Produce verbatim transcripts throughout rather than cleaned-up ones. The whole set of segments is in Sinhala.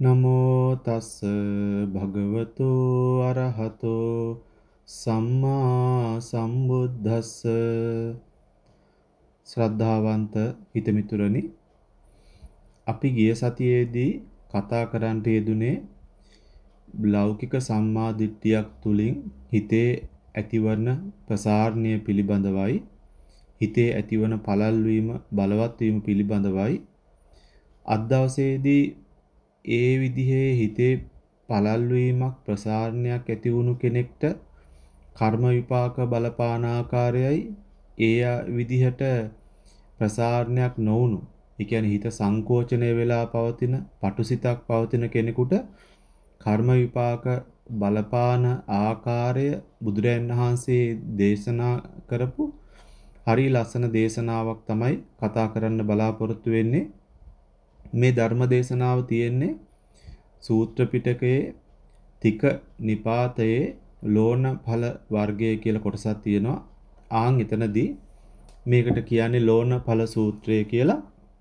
නමෝ තස්ස භගවතු අරහතෝ සම්මා සම්බුද්දස්ස. ශ්‍රද්ධාවන්ත හිතමිතුරනි, අපි ගිය සතියේදී කතා කරන්නට යෙදුනේ ලෞකික සම්මා දිට්ඨියක් තුලින් හිතේ ඇතිවන ප්‍රසාරණය පිළිබඳවයි, හිතේ ඇතිවන පළල් වීම බලවත් වීම පිළිබඳවයි. අද දවසේදී ඒ විදිහේ හිතේ පළල් වීමක් ප්‍රසාරණයක් ඇති වුණු කෙනෙක්ට කර්ම විපාක බලපාන ආකාරයයි, ඒ විදිහට ප්‍රසාරණයක් නොවුණු, ඒ කියන්නේ හිත සංකෝචනය වෙලා පවතින පටුසිතක් පවතින කෙනෙකුට කර්ම විපාක බලපාන ආකාරය බුදුරයන් වහන්සේ දේශනා කරපු හරි ලස්සන දේශනාවක් තමයි කතා කරන්න බලාපොරොත්තු වෙන්නේ. මේ ධර්ම දේශනාව තියෙන්නේ සූත්‍ර පිටකයේ තික නිපාතයේ ලෝණ ඵල වර්ගය කියලා කොටසක් තියෙනවා. ආන් එතනදී මේකට කියන්නේ ලෝණ ඵල සූත්‍රය කියලා.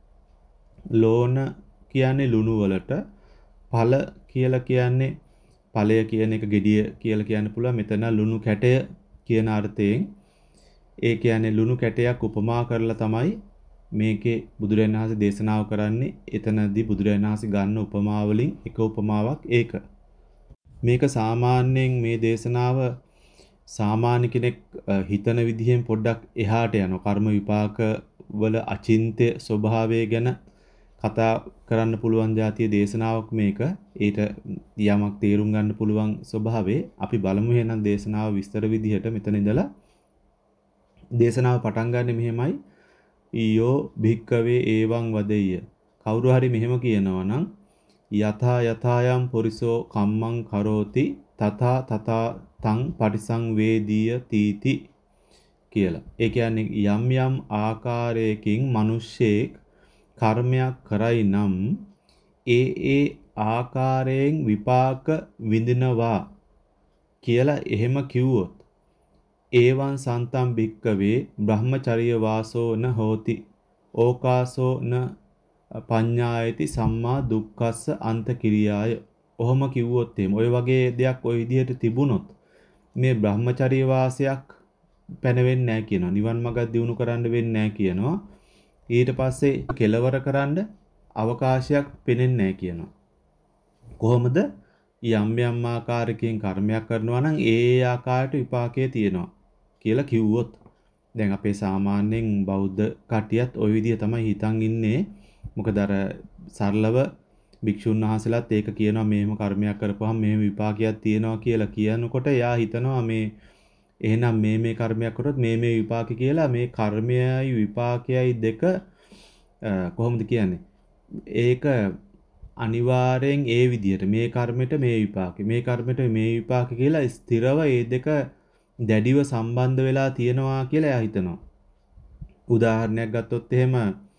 ලෝණ කියන්නේ ලුණු වලට, ඵල කියලා කියන්නේ ඵලය කියන එක gediya කියලා කියන්න පුළුවන්. මෙතන ලුණු කැටය කියන අර්ථයෙන්, ඒ කියන්නේ ලුණු කැටයක් උපමා කරලා තමයි මේකේ බුදුරජාණන් වහන්සේ දේශනාව කරන්නේ. එතනදී බුදුරජාණන් වහන්සේ ගන්න උපමා වලින් එක උපමාවක් ඒක. මේක සාමාන්‍යයෙන් මේ දේශනාව සාමාන්‍ය කෙනෙක් හිතන විදිහෙන් පොඩ්ඩක් එහාට යනවා. කර්ම විපාක වල අචින්ත්‍ය ස්වභාවය ගැන කතා කරන්න පුළුවන් જાතිය දේශනාවක් මේක. ඊට යමක් තේරුම් ගන්න පුළුවන් ස්වභාවයේ අපි බලමු එහෙනම් දේශනාව විස්තර විදිහට. මෙතන ඉඳලා දේශනාව පටන් ගන්න මෙහෙමයි. ඊයෝ භික්කවේ ඒවං වදෙය්‍ය. කවුරු හරි මෙහෙම කියනවා නම් යථා යථායම් පුරිසෝ කම්මං කරෝති තථා තථා තං පටිසංවේදීය තීති කියලා. ඒ කියන්නේ යම් යම් ආකාරයකින් මිනිස්සෙක් කර්මයක් කරයි නම් ඒ ඒ ආකාරයෙන් විපාක විඳිනවා කියලා එහෙම කිව්වොත්, ඒවං සන්තම් භික්කවේ බ්‍රහ්මචර්ය වාසෝ න හෝති ඕකාසෝ න පඤ්ඤායති සම්මා දුක්ඛස්ස අන්ත කිරියාය. ඔහොම කිව්වොත් එහෙම ඔය වගේ දෙයක් ඔය විදිහට තිබුණොත් මේ බ්‍රහ්මචර්ය වාසයක් පැනවෙන්නේ නැහැ කියනවා. නිවන් මඟ දියුණු කරන්න වෙන්නේ නැහැ කියනවා. ඊට පස්සේ කෙලවර කරන්න අවකාශයක් පෙනෙන්නේ නැහැ කියනවා. කොහොමද? යම් යම් ආකාරයකින් කර්මයක් කරනවා නම් ඒ ආකාරයට විපාකයේ තියෙනවා කියලා කිව්වොත්, දැන් අපේ සාමාන්‍යයෙන් බෞද්ධ කටියත් ওই විදිහ තමයි හිතන් ඉන්නේ. මොකද අර සරලව භික්ෂුන් වහන්සේලාත් ඒක කියනවා, මෙහෙම කර්මයක් කරපුවාම මෙහෙම විපාකයක් තියෙනවා කියලා කියනකොට එයා හිතනවා මේ එහෙනම් මේ මේ කර්මයක් කරොත් මේ මේ විපාක කියලා. මේ කර්මයයි විපාකයයි දෙක කොහොමද කියන්නේ? ඒක අනිවාර්යෙන් ඒ විදිහට මේ කර්මෙට මේ විපාක, මේ කර්මෙට මේ විපාක කියලා ස්ථිරව ඒ දෙක දැඩිව සම්බන්ධ වෙලා තියෙනවා කියලා එයා හිතනවා. උදාහරණයක් ගත්තොත් එහෙම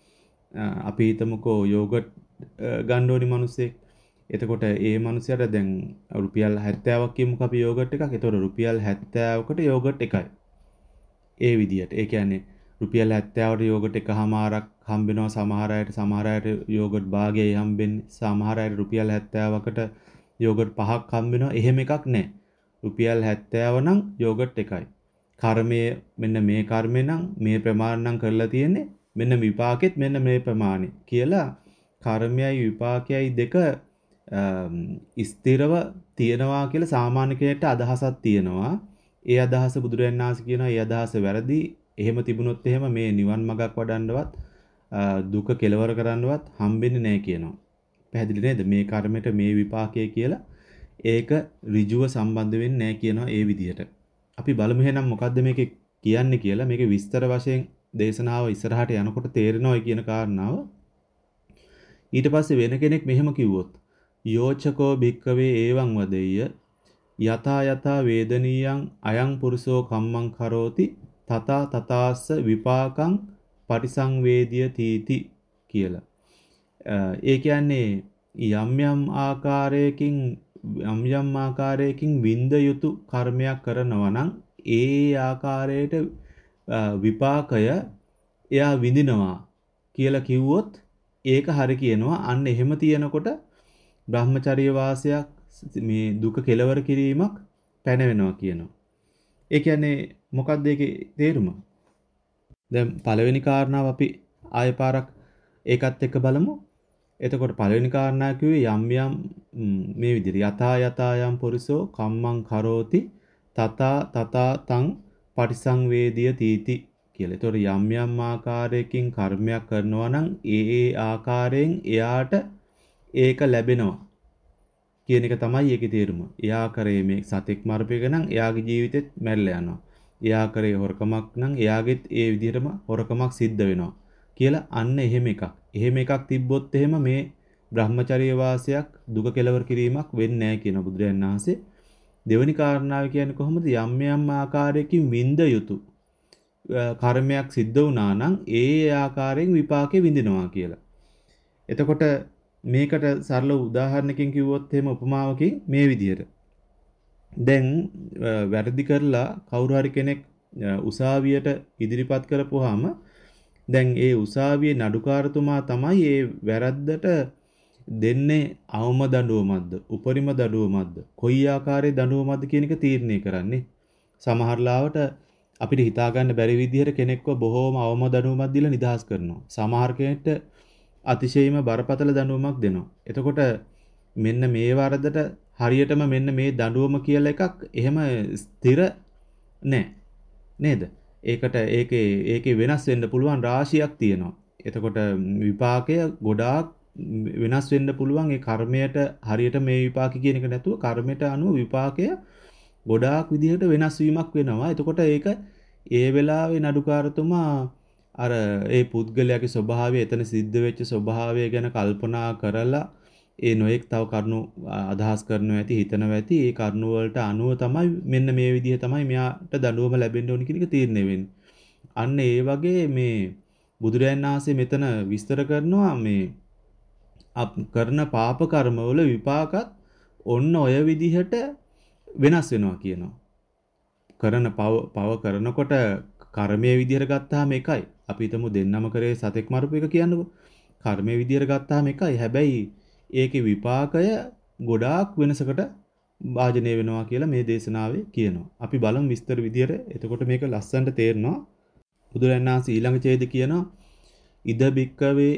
අපි හිතමුකෝ යෝගට් ගන්න ඕනි මිනිස්සෙක්. එතකොට ඒ මිනිහයාට දැන් රුපියල් හැත්තෑවක් කියමුකෝ අපි යෝගට් එකක්. එතකොට රුපියල් හැත්තෑවකට යෝගට් එකයි. ඒ විදිහට. ඒ කියන්නේ රුපියල් හැත්තෑවට යෝගට් එකමාරක් හම්බෙනවා සමහර අයට. සමහර අයට යෝගට් භාගයයි හම්බෙන්නේ. සමහර අයට රුපියල් හැත්තෑවකට යෝගට් පහක් හම්බෙනවා. එහෙම එකක් නැහැ. රුපියල් හැත්තෑව නම් යෝගට් එකයි. කර්මය මෙන්න මේ කර්මය නම් මේ ප්‍රමාණ නම් කරලා තියෙන්නේ. මෙන්න විපාකෙත් මෙන්න මේ ප්‍රමාණය කියලා කර්මයයි විපාකයයි දෙක ස්ථිරව තියෙනවා කියලා සාමාන්‍ය කෙනෙක්ට අදහසක් තියෙනවා. ඒ අදහස බුදුරජාණන් වහන්සේ කියනවා ඒ අදහස වැරදි. එහෙම තිබුණොත් එහෙම මේ නිවන් මඟක් වඩන්නවත් දුක කෙලවර කරන්නවත් හම්බෙන්නේ නැහැ කියනවා. පැහැදිලි නේද? මේ කර්මයට මේ විපාකය කියලා ඒක ඍජුව සම්බන්ධ වෙන්නේ නැහැ කියනවා ඒ විදිහට. අපි බලමු එහෙනම් මොකද්ද මේකේ කියන්නේ කියලා. මේකේ විස්තර වශයෙන් දේශනාව ඉස්සරහට යනකොට තේරෙනවා කියන කාරණාව. ඊට පස්සේ වෙන කෙනෙක් මෙහෙම කිව්වොත් යෝචකෝ භික්කවේ ඒවං වදෙය්‍ය යතා යතා වේදනීයං අයං පුරුෂෝ කම්මං කරෝති තථා තථාස්ස විපාකං පටිසංවේදිය තීති කියලා. ඒ කියන්නේ යම් යම් ආකාරයකින් යම් යම් ආකාරයකින් විඳ යුතු කර්මයක් කරනවා නම් ඒ ආකාරයට විපාකය එයා විඳිනවා කියලා කිව්වොත් ඒක හරි කියනවා. අන්න එහෙම තියනකොට බ්‍රහ්මචර්ය වාසයක් මේ දුක කෙලවර කිරීමක් පැනවෙනවා කියනවා. ඒ කියන්නේ මොකක්ද ඒකේ තේරුම? දැන් පළවෙනි කාරණාව අපි ආය පාරක් ඒකත් එක්ක බලමු. එතකොට පළවෙනි කාරණා කිව්වේ යම් යම් මේ විදිහට යථා යථා යම් පුරිසෝ කම්මං කරෝති තථා තථා තං පටිසංවේදිය තීති කියලා. එතකොට යම් යම් ආකාරයකින් කර්මයක් කරනවා නම් ඒ ඒ ආකාරයෙන් එයාට ඒක ලැබෙනවා කියන එක තමයි ඒකේ තේරුම. එයා කරේ මේ සතෙක් මරපේක නම් එයාගේ ජීවිතෙත් මැරිලා යනවා. එයා කරේ හොරකමක් නම් එයාගෙත් ඒ විදිහටම හොරකමක් සිද්ධ වෙනවා කියලා අන්න එහෙම එකක්. එහෙම එකක් තිබ්බොත් එහෙම මේ බ්‍රහ්මචර්ය වාසයක් දුක කෙලවර කිරීමක් වෙන්නේ නැහැ කියන බුදුරජාණන් වහන්සේ. දෙවෙනි කාරණාව කියන්නේ කොහොමද? යම් යම් ආකාරයකින් විඳ යුතු කර්මයක් සිද්ධ වුණා නම් ඒ ආකාරයෙන් විපාකේ විඳිනවා කියලා. එතකොට මේකට සරල උදාහරණකින් කිව්වොත් එහෙම උපමාවකින් මේ විදිහට. දැන් වැරදි කරලා කවුරු හරි කෙනෙක් උසාවියට ඉදිරිපත් කරපුවාම දැන් ඒ උසාවියේ නඩුකාරතුමා තමයි ඒ වැරද්දට දෙන්නේ අවම දඬුවමක්ද උපරිම දඬුවමක්ද කොයි ආකාරයේ දඬුවමක්ද කියන එක තීරණය කරන්නේ. සමහර ලාවට අපිට හිතා ගන්න බැරි විදිහට කෙනෙක්ව බොහෝම අවම දඬුවමක් දීලා නිදහස් කරනවා. සමහර කෙනෙක්ට අතිශයින්ම බරපතල දඬුවමක් දෙනවා. එතකොට මෙන්න මේ වරදට හරියටම මෙන්න මේ දඬුවම කියලා එකක් එහෙම ස්ථිර නැහැ. නේද? ඒකට ඒකේ ඒකේ වෙනස් වෙන්න පුළුවන් රාශියක් තියෙනවා. එතකොට විපාකය ගොඩාක් වෙනස් වෙන්න පුළුවන්. ඒ කර්මයට හරියට මේ විපාක කියන එක නැතුව කර්මයට අනුව විපාකය ගොඩාක් විදිහට වෙනස් වීමක් වෙනවා. එතකොට ඒක ඒ වෙලාවේ නඩුකාරතුමා අර ඒ පුද්ගලයාගේ ස්වභාවය එතන සිද්ධ වෙච්ච ස්වභාවය ගැන කල්පනා කරලා ඒ නොඑක් තව කරුණු අදහස් කරනවා ඇති හිතනවා ඇති ඒ කරුණු වලට අනුව තමයි මෙන්න මේ විදිහ තමයි මෙයාට දඬුවම ලැබෙන්න ඕනි කියන එක තීරණය වෙන්නේ. අන්න ඒ වගේ මේ බුදුරයන් වහන්සේ මෙතන විස්තර කරනවා මේ කරන පාප කර්මවල විපාකත් ඔන්න ඔය විදිහට වෙනස් වෙනවා කියනවා. කරන පව පව කරනකොට කර්මයේ විදිහට ගත්තාම එකයි. අපි හිතමු දෙන්නම කරේ සතෙක් මරපු එක කියන්නකෝ. කර්මයේ විදිහට ගත්තාම එකයි. හැබැයි ඒකේ විපාකය ගොඩාක් වෙනසකට භාජනය වෙනවා කියලා මේ දේශනාවේ කියනවා. අපි බලමු විස්තර විදිහට. එතකොට මේක ලස්සනට තේරෙනවා. බුදුරජාණන් වහන්සේ ඊළඟ ඡේදය කියනවා ඉද බික්කවේ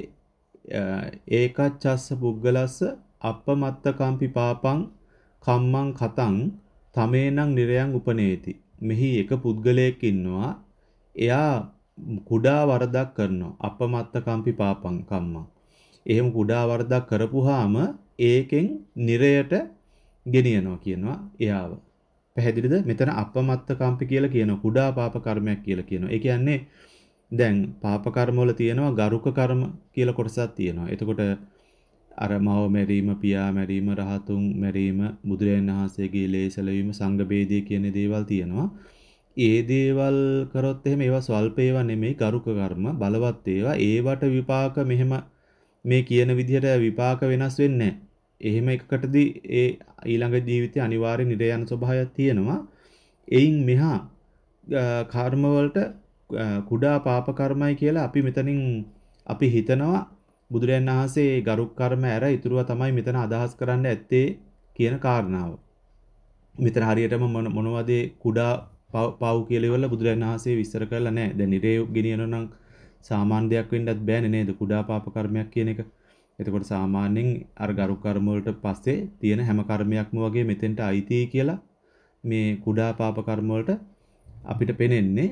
ඒකච්චස්ස පුද්ගලස්ස අපමත්තකම්පි පාපං කම්මං කතං තමේනං නිරයන් උපනේති. මෙහි එක පුද්ගලයෙක් ඉන්නවා. එයා කුඩා වරදක් කරනවා. අපමත්තකම්පි පාපං කම්මං. එහෙම කුඩා වරදක් කරපුවාම ඒකෙන් නිරයට ගෙනියනවා කියනවා එයාව. පැහැදිලිද? මෙතන අපමත්තකම්පි කියලා කියනවා. කුඩා පාප කර්මයක් කියලා කියනවා. ඒ කියන්නේ දැන් පාප කර්ම වල තියෙනවා ගරුක කර්ම කියලා කොටසක් තියෙනවා. එතකොට අර මව මැරීම, පියා මැරීම, රහතුන් මැරීම, බුදුරජාණන් වහන්සේගේ ලේසලවීම, සංඝ බේදය කියන දේවල් තියෙනවා. ඒ දේවල් කරොත් එහෙම ඒවා ස්වල්ප ඒවා නෙමෙයි ගරුක කර්ම, බලවත් ඒවා. ඒවට විපාක මෙහෙම මේ කියන විදිහට විපාක වෙනස් වෙන්නේ නැහැ. එහෙම එකකටදී ඒ ඊළඟ ජීවිතේ අනිවාර්ය නිරය යන ස්වභාවයක් තියෙනවා. එයින් මෙහා කර්ම වලට කුඩා පාප කර්මයි කියලා අපි මෙතනින් අපි හිතනවා බුදුරයන් වහන්සේ ගරුක් කර්ම ඇර ඉතුරුව තමයි මෙතන අදහස් කරන්න ඇත්තේ කියන කාරණාව. මෙතන හරියටම මොනවද කුඩා පව් කියලා ඉවරලා බුදුරයන් වහන්සේ විස්තර කරලා නැහැ. දැන් නිරේ ගෙනියනවා නම් සාමාන්‍ය දෙයක් වෙන්නත් බෑනේ නේද? කුඩා පාප කර්මයක් කියන එක. එතකොට සාමාන්‍යයෙන් අර ගරුක් කර්ම වලට පස්සේ තියෙන හැම කර්මයක්ම වගේ මෙතෙන්ට අයිති කියලා මේ කුඩා පාප කර්ම වලට අපිට පේන්නේ.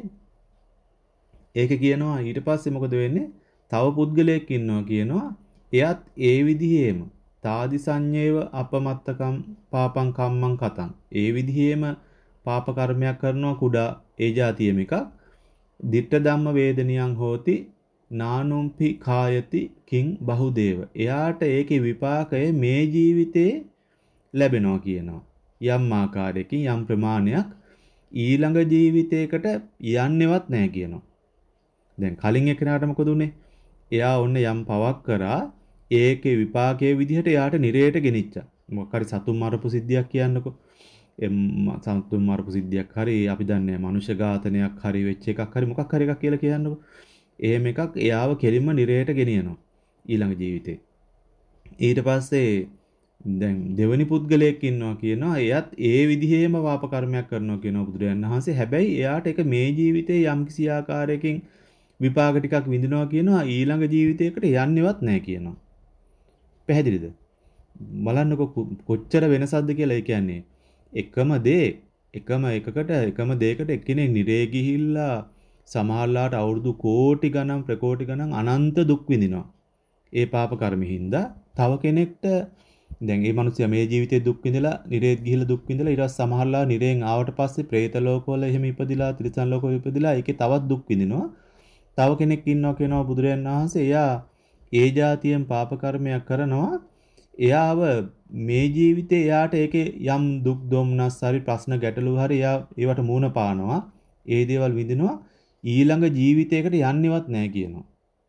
ඒක කියනවා ඊට පස්සේ මොකද වෙන්නේ? තව පුද්ගලයෙක් ඉන්නවා කියනවා. එයත් ඒ විදිහේම තාදි සංඤේව අපමත්තකම් පාපං කම්මං කතං. ඒ විදිහේම පාප කර්මයක් කරනවා කුඩා ඒ જાතියෙම එකක්. ditta ධම්ම වේදනියං හෝති නානුම්පි කායති කිං බහුදේව. එයාට ඒකේ විපාකය මේ ජීවිතේ ලැබෙනවා කියනවා. යම් ආකාරයකින් යම් ප්‍රමාණයක් ඊළඟ ජීවිතයකට යන්නේවත් නැහැ කියනවා. දැන් කලින් එකනට මොකද උනේ? එයා ඔන්න යම් පවක් කරා ඒකේ විපාකයේ විදිහට එයාට නිරයට ගෙනිච්චා. මොකක් හරි සතුන් මරපු සිද්ධියක් කියන්නකෝ. එම් සතුන් මරපු සිද්ධියක් හරි අපි දන්නේ මනුෂ්‍ය ඝාතනයක් හරි වෙච්ච එකක් හරි මොකක් හරි එකක් කියලා කියන්නකෝ. එහෙම එකක් එයාව කෙලින්ම නිරයට ගෙනියනවා ඊළඟ ජීවිතේ. ඊට පස්සේ දැන් දෙවනි පුද්ගලයෙක් ඉන්නවා කියනවා එයත් ඒ විදිහේම පාප කර්මයක් කරනවා කියනවා බුදුරජාණන් වහන්සේ. හැබැයි එයාට ඒක මේ ජීවිතේ යම්කිසි ආකාරයකින් විපාක ටිකක් විඳිනවා කියනවා ඊළඟ ජීවිතයකට යන්නේවත් නැහැ කියනවා. පැහැදිලිද? බලන්නකො කොච්චර වෙනසක්ද කියලා. ඒ කියන්නේ එකම දේ එකම එකකට එකම දෙයකට එක්කෙනෙක් නිරේ ගිහිල්ලා සමහරලාට අවුරුදු කෝටි ගණන් ප්‍රකෝටි ගණන් අනන්ත දුක් විඳිනවා. ඒ පාප කර්මෙහිඳ තව කෙනෙක්ට දැන් මේ මිනිස්සයා මේ ජීවිතේ දුක් විඳලා නිරේත් ගිහිල්ලා දුක් විඳලා ඊට පස්සේ සමහරලා නිරේන් ආවට පස්සේ പ്രേත ලෝකවල එහෙම ඉපදිලා තිරිසන් ලෝකවල ඉපදිලා ඒකේ තවත් දුක් විඳිනවා. තව කෙනෙක් ඉන්නවා කියනවා බුදුරජාණන් වහන්සේ එයා ඒ જાතියෙන් පාප කර්මයක් කරනවා. එයාව මේ ජීවිතේ එයාට ඒකේ යම් දුක් දුම්නස් හරි ප්‍රශ්න ගැටලු හරි එයා ඒවට මූණ පානවා. ඒ දේවල් විඳිනවා. ඊළඟ ජීවිතයකට යන්නේවත් නැහැ කියනවා.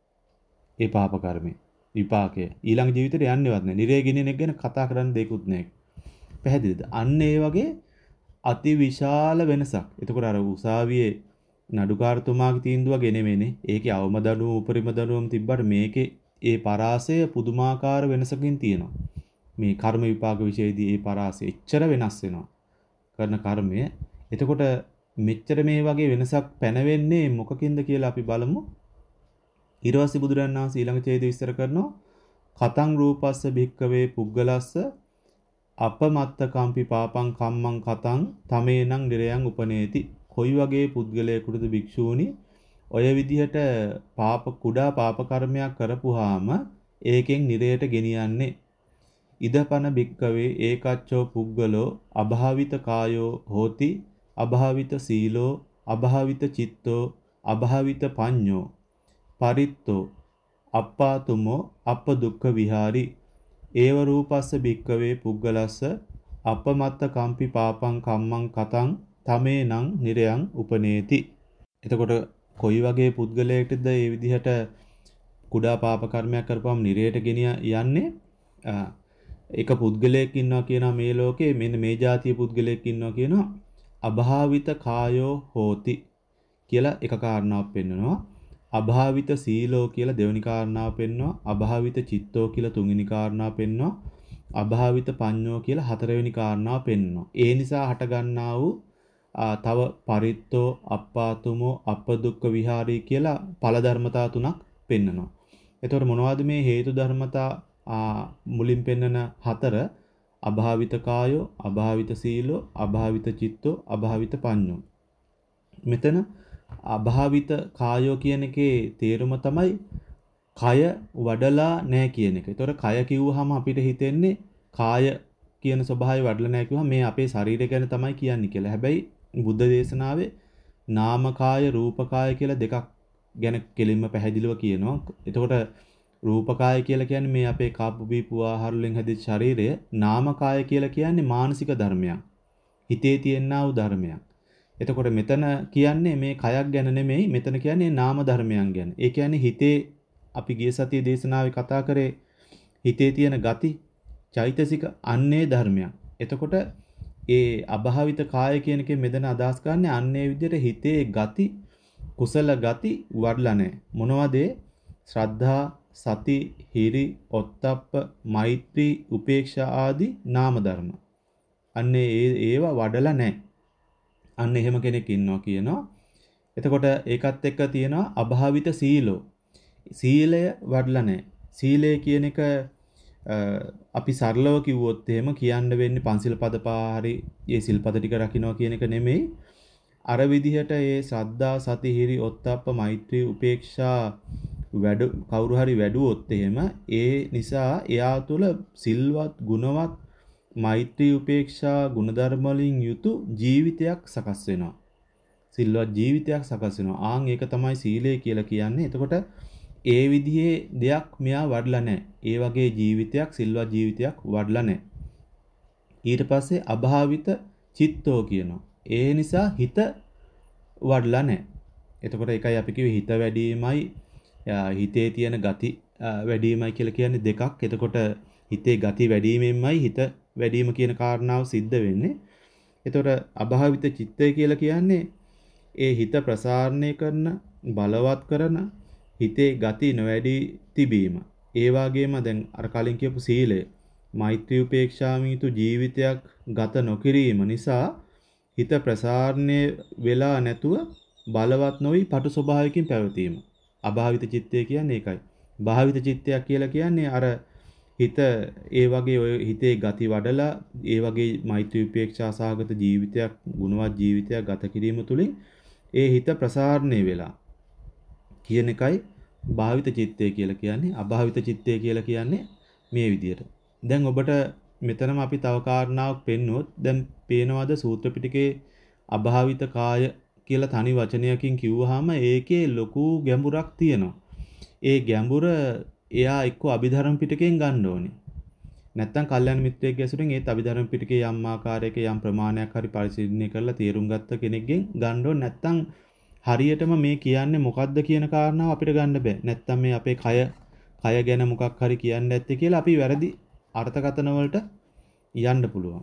ඒ පාප කර්මේ විපාකය ඊළඟ ජීවිතේට යන්නේවත් නැහැ. නිරේ ගිනින එක ගැන කතා කරන්න දෙයක්වත් නැහැ. පැහැදිලිද? අන්න ඒ වගේ අති විශාල වෙනසක්. එතකොට අර උසාවියේ නඩුකාරතුමාගේ තීන්දුව ගෙනෙමෙනේ. ඒකේ අවම දඬුවම උපරිම දඬුවම තිබ්බට මේකේ ඒ පරාසය පුදුමාකාර වෙනසකින් තියෙනවා. මේ කර්ම විපාක විශේෂයේදී ඒ පරාසය එච්චර වෙනස් වෙනවා. කරන කර්මය. එතකොට මෙච්චර මේ වගේ වෙනසක් පැනවෙන්නේ මොකකින්ද කියලා අපි බලමු. ඊර්වාසි බුදුරජාණන් වහන්සේ ඊළඟ ඡේදය විස්තර කරනවා. කතං රූපස්ස භික්කවේ පුග්ගලස්ස අපමත්ත කම්පි පාපං කම්මං කතං තමේනං නිරයන් උපනේති. කොයි වගේ පුද්ගලයෙකුටද භික්ෂූනි ඔය විදිහට පාප කුඩා පාප කර්මයක් කරපුවාම ඒකෙන් නිරයට ගෙනියන්නේ. ඉදපන භික්කවේ ඒකච්චෝ පුග්ගලෝ අභාවිත කායෝ හෝති අභාවිත සීලෝ අභාවිත චිත්තෝ අභාවිත පඤ්ඤෝ පරිත්තෝ අප්පාතුමෝ අප දුක්ඛ විහාරි ඒව රූපස්ස භික්කවේ පුග්ගලස්ස අපමත්ත කම්පි පාපං කම්මං කතං තමේනං නිරයන් උපනේති. එතකොට කොයි වගේ පුද්ගලයෙක්ටද මේ විදිහට කුඩා පාප කර්මයක් කරපුවම නිරයට ගෙනිය යන්නේ? එක පුද්ගලයෙක් ඉන්නවා කියනවා මේ ලෝකේ මෙන්න මේ જાතිය පුද්ගලයෙක් ඉන්නවා කියනවා අභාවිත කායෝ හෝති කියලා එක කාරණාවක් පෙන්වනවා. අභාවිත සීලෝ කියලා දෙවෙනි කාරණාව පෙන්වනවා. අභාවිත චිත්තෝ කියලා තුන්වෙනි කාරණාව පෙන්වනවා. අභාවිත පඤ්ඤෝ කියලා හතරවෙනි කාරණාව පෙන්වනවා. ඒ නිසා හටගන්නා වූ තව පරිත්තෝ අප්පාතුමෝ අපදුක්ඛ විහාරී කියලා ඵල ධර්මතා තුනක් පෙන්වනවා. එතකොට මොනවද මේ හේතු ධර්මතා මුලින් පෙන්වන හතර? අභාවිත කායෝ, අභාවිත සීලෝ, අභාවිත චිත්තෝ, අභාවිත පඤ්ඤෝ. මෙතන අභාවිත කායෝ කියන එකේ තේරුම තමයි කය වඩලා නැහැ කියන එක. ඒතකොට කය කිව්වහම අපිට හිතෙන්නේ කාය කියන ස්වභාවය වඩලා නැහැ කිව්වහම මේ අපේ ශරීරය ගැන තමයි කියන්නේ කියලා. හැබැයි බුද්ධ දේශනාවේ නාමකාය රූපකාය කියලා දෙකක් ගැන කෙලින්ම පැහැදිලිව කියනවා. එතකොට රූපකාය කියලා කියන්නේ මේ අපේ කාපු බීපු ආහාර වලින් හැදිච්ච ශරීරය. නාමකාය කියලා කියන්නේ මානසික ධර්මයක්. හිතේ තියෙනා වූ ධර්මයක්. එතකොට මෙතන කියන්නේ මේ කයක් ගැන නෙමෙයි. මෙතන කියන්නේ නාම ධර්මයන් ගැන. ඒ කියන්නේ හිතේ අපි ගිය සතියේ දේශනාවේ කතා කරේ හිතේ තියෙන ගති, චෛතසික අන්නේ ධර්මයක්. එතකොට ඒ අභාවිත කාය කියන එකෙන් මෙතන අදහස් කරන්නේ අන්නේ විදිහට හිතේ ගති, කුසල ගති වඩලා නැහැ. මොනවද? ශ්‍රද්ධා, සති, හිරි, ඔත්තප්ප, මෛත්‍රී, උපේක්ෂා ආදී නාම ධර්ම. අන්නේ ඒවා වඩලා නැහැ. අන්න එහෙම කෙනෙක් ඉන්නවා කියනවා. එතකොට ඒකත් එක්ක තියෙනවා අභාවිත සීලෝ. සීලය වඩලා නැහැ. සීලය කියන එක අපි සරලව කිව්වොත් එහෙම කියන්න වෙන්නේ පන්සිල් පද පාරි මේ සිල්පද ටික රකින්නවා කියන එක නෙමෙයි. අර විදිහට ඒ ශ්‍රද්ධා, සති, හිරි, ඔත්තප්ප, මෛත්‍රී, උපේක්ෂා වැඩ කවුරු හරි වැඩුවොත් එහෙම ඒ නිසා එයා තුළ සිල්වත්, ගුණවත්, මෛත්‍රී, උපේක්ෂා ගුණධර්ම වලින් යුතු ජීවිතයක් සකස් වෙනවා. සිල්වත් ජීවිතයක් සකස් වෙනවා. ආන් ඒක තමයි සීලය කියලා කියන්නේ. එතකොට ඒ විදිහේ දෙයක් මෙයා වඩලා නැහැ. ඒ වගේ ජීවිතයක්, සිල්වත් ජීවිතයක් වඩලා නැහැ. ඊට පස්සේ අභාවිත චිත්තෝ කියනවා. ඒ නිසා හිත වඩලා නැහැ. එතකොට ඒකයි අපි කිව්වේ හිත වැඩිමයි හිතේ තියෙන ගති වැඩිමයි කියලා කියන්නේ දෙකක්. එතකොට හිතේ ගති වැඩිමෙන්මයි හිත වැඩිම කියන කාරණාව සිද්ධ වෙන්නේ. එතකොට අභාවිත චිත්තය කියලා කියන්නේ ඒ හිත ප්‍රසාරණය කරන, බලවත් කරන හිතේ ගති නොවැඩි තිබීම. ඒ වගේම දැන් අර කලින් කියපු සීලය. මෛත්‍රී උපේක්ෂාවෙන් යුතු ජීවිතයක් ගත නොකිරීම නිසා හිත ප්‍රසාරණය වෙලා නැතුව බලවත් නොවි පටු ස්වභාවයකින් පැවතීම. අභාවිත චිත්තය කියන්නේ ඒකයි. භාවිත චිත්තයක් කියලා කියන්නේ අර හිත ඒ වගේ ඔය හිතේ ගති වඩලා ඒ වගේ මෛත්‍රී උපේක්ෂා සහගත ජීවිතයක් ගුණවත් ජීවිතයක් ගත කිරීම තුළින් ඒ හිත ප්‍රසාරණය වෙලා කියන එකයි භාවිත චිත්තය කියලා කියන්නේ. අභාවිත චිත්තය කියලා කියන්නේ මේ විදියට. දැන් ඔබට මෙතනම අපි තව කාරණාවක් පෙන්වුවොත් දැන් පේනවාද සූත්‍ර පිටකේ අභාවිත කාය කියලා තනි වචනයකින් කිව්වහම ඒකේ ලොකු ගැඹුරක් තියෙනවා. ඒ ගැඹුර එයා එක්ක අභිධර්ම පිටකයෙන් ගන්න ඕනේ. නැත්තම් කල්යනා මිත්‍රයෙක් ඇසුරින් ඒත් අභිධර්ම පිටකේ යම් ආකාරයක යම් ප්‍රමාණයක් හරි පරිශීලනය කරලා තේරුම් ගත්ත කෙනෙක්ගෙන් ගන්න ඕනේ. නැත්තම් හරියටම මේ කියන්නේ මොකද්ද කියන කාරණාව අපිට ගන්න බෑ. නැත්තම් මේ අපේ කය කය ගැන මොකක් හරි කියන්න ඇත්තේ කියලා අපි වැරදි අර්ථකථන වලට යන්න පුළුවන්.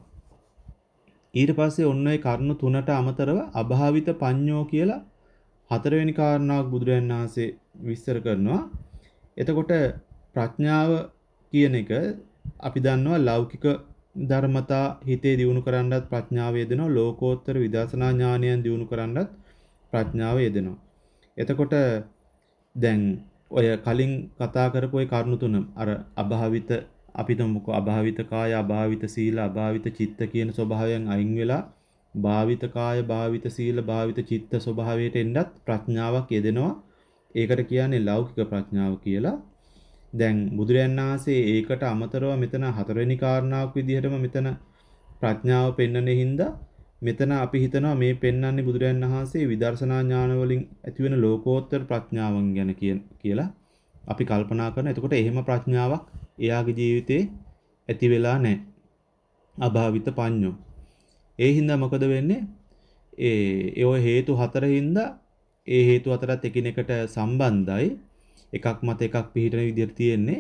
ඊට පස්සේ ඔන්න ඔය කරුණු තුනට අමතරව අභාවිත පඤ්ඤෝ කියලා හතරවෙනි කාරණාවක් බුදුරජාණන් වහන්සේ විස්තර කරනවා. එතකොට ප්‍රඥාව කියන එක අපි දන්නවා ලෞකික ධර්මතා හිතේ දියුණු කරන්නත් ප්‍රඥාව යෙදෙනවා. ලෝකෝත්තර විදර්ශනා ඥානයන් දියුණු කරන්නත් ප්‍රඥාව යෙදෙනවා. එතකොට දැන් ඔය කලින් කතා කරපු ওই කරුණු තුන අර අභාවිත අපි තුමුකෝ අභාවිත කාය අභාවිත සීල අභාවිත චිත්ත කියන ස්වභාවයන් අයින් වෙලා භාවිත කාය භාවිත සීල භාවිත චිත්ත ස්වභාවයට එන්නත් ප්‍රඥාවක් යෙදෙනවා. ඒකට කියන්නේ ලෞකික ප්‍රඥාව කියලා. දැන් බුදුරයන් වහන්සේ ඒකට අමතරව මෙතන හතරවෙනි කාරණාවක් විදිහටම මෙතන ප්‍රඥාව පෙන්වන්නේ හින්දා මෙතන අපි හිතනවා මේ පෙන්වන්නේ බුදුරයන් වහන්සේ විදර්ශනා ඥාන වලින් ඇතිවෙන ලෝකෝත්තර ප්‍රඥාවන් ගැන කියලා අපි කල්පනා කරනවා. එතකොට එහෙම ප්‍රඥාවක් එයාගේ ජීවිතේ ඇති වෙලා නැහැ. අභාවිත පඤ්ඤෝ. ඒ හින්දා මොකද වෙන්නේ? ඒ ඒ හේතු හතර හින්දා ඒ හේතු හතරත් එකිනෙකට සම්බන්ධයි. එකක් මත එකක් පිළිහිටන විදිහට තියෙන්නේ.